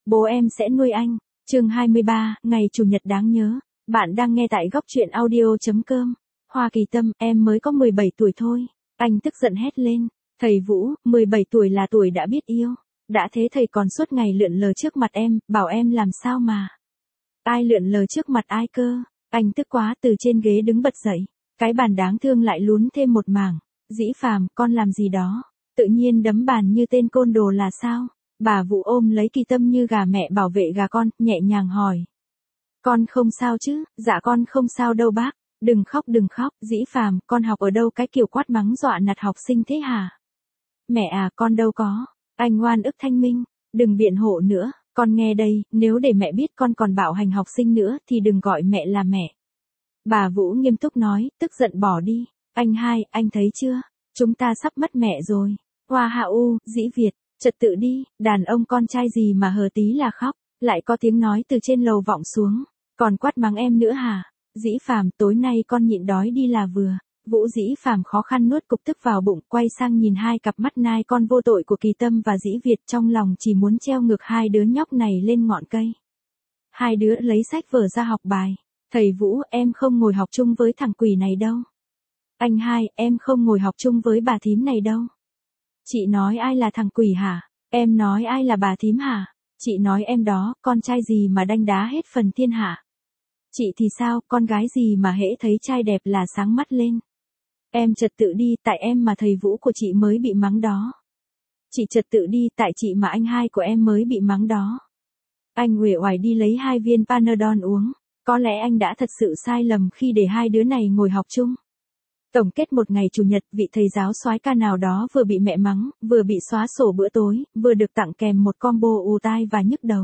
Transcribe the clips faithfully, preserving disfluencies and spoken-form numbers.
bố em sẽ nuôi anh. Chương hai mươi ba, ngày chủ nhật đáng nhớ. Bạn đang nghe tại góc truyện audio chấm com. Hoa Kỳ Tâm, em mới có mười bảy tuổi thôi. Anh tức giận hét lên. Thầy Vũ, mười bảy tuổi là tuổi đã biết yêu. Đã thế thầy còn suốt ngày lượn lờ trước mặt em, bảo em làm sao mà. Ai lượn lờ trước mặt ai cơ? Anh tức quá từ trên ghế đứng bật dậy. Cái bàn đáng thương lại lún thêm một mảng. Dĩ Phàm, con làm gì đó? Tự nhiên đấm bàn như tên côn đồ là sao? Bà Vũ ôm lấy Kỳ Tâm như gà mẹ bảo vệ gà con, nhẹ nhàng hỏi. Con không sao chứ? Dạ con không sao đâu bác. Đừng khóc đừng khóc, Dĩ Phàm, con học ở đâu cái kiểu quát mắng dọa nạt học sinh thế hả? Mẹ à, con đâu có. Anh oan ức thanh minh. Đừng biện hộ nữa, con nghe đây, nếu để mẹ biết con còn bạo hành học sinh nữa thì đừng gọi mẹ là mẹ. Bà Vũ nghiêm túc nói, tức giận bỏ đi. Anh hai, anh thấy chưa? Chúng ta sắp mất mẹ rồi. Hoa hạ u, Dĩ Việt, trật tự đi, đàn ông con trai gì mà hờ tí là khóc. Lại có tiếng nói từ trên lầu vọng xuống. Còn quát mắng em nữa hả? Dĩ Phàm, tối nay con nhịn đói đi là vừa. Vũ Dĩ Phàm khó khăn nuốt cục tức vào bụng, quay sang nhìn hai cặp mắt nai con vô tội của Kỳ Tâm và Dĩ Việt, trong lòng chỉ muốn treo ngược hai đứa nhóc này lên ngọn cây. Hai đứa lấy sách vở ra học bài. Thầy Vũ, em không ngồi học chung với thằng quỷ này đâu. Anh hai, em không ngồi học chung với bà thím này đâu. Chị nói ai là thằng quỷ hả? Em nói ai là bà thím hả? Chị nói em đó, con trai gì mà đanh đá hết phần thiên hạ. Chị thì sao, con gái gì mà hễ thấy trai đẹp là sáng mắt lên. Em trật tự đi, tại em mà thầy Vũ của chị mới bị mắng đó. Chị trật tự đi, tại chị mà anh hai của em mới bị mắng đó. Anh uể oải đi lấy hai viên Panadol uống. Có lẽ anh đã thật sự sai lầm khi để hai đứa này ngồi học chung. Tổng kết một ngày chủ nhật, vị thầy giáo soái ca nào đó vừa bị mẹ mắng, vừa bị xóa sổ bữa tối, vừa được tặng kèm một combo ù tai và nhức đầu.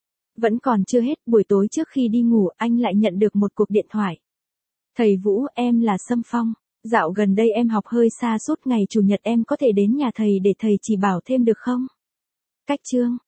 Vẫn còn chưa hết, buổi tối trước khi đi ngủ, anh lại nhận được một cuộc điện thoại. Thầy Vũ, em là Sâm Phong. Dạo gần đây em học hơi xa suốt, ngày chủ nhật em có thể đến nhà thầy để thầy chỉ bảo thêm được không? Cách chương.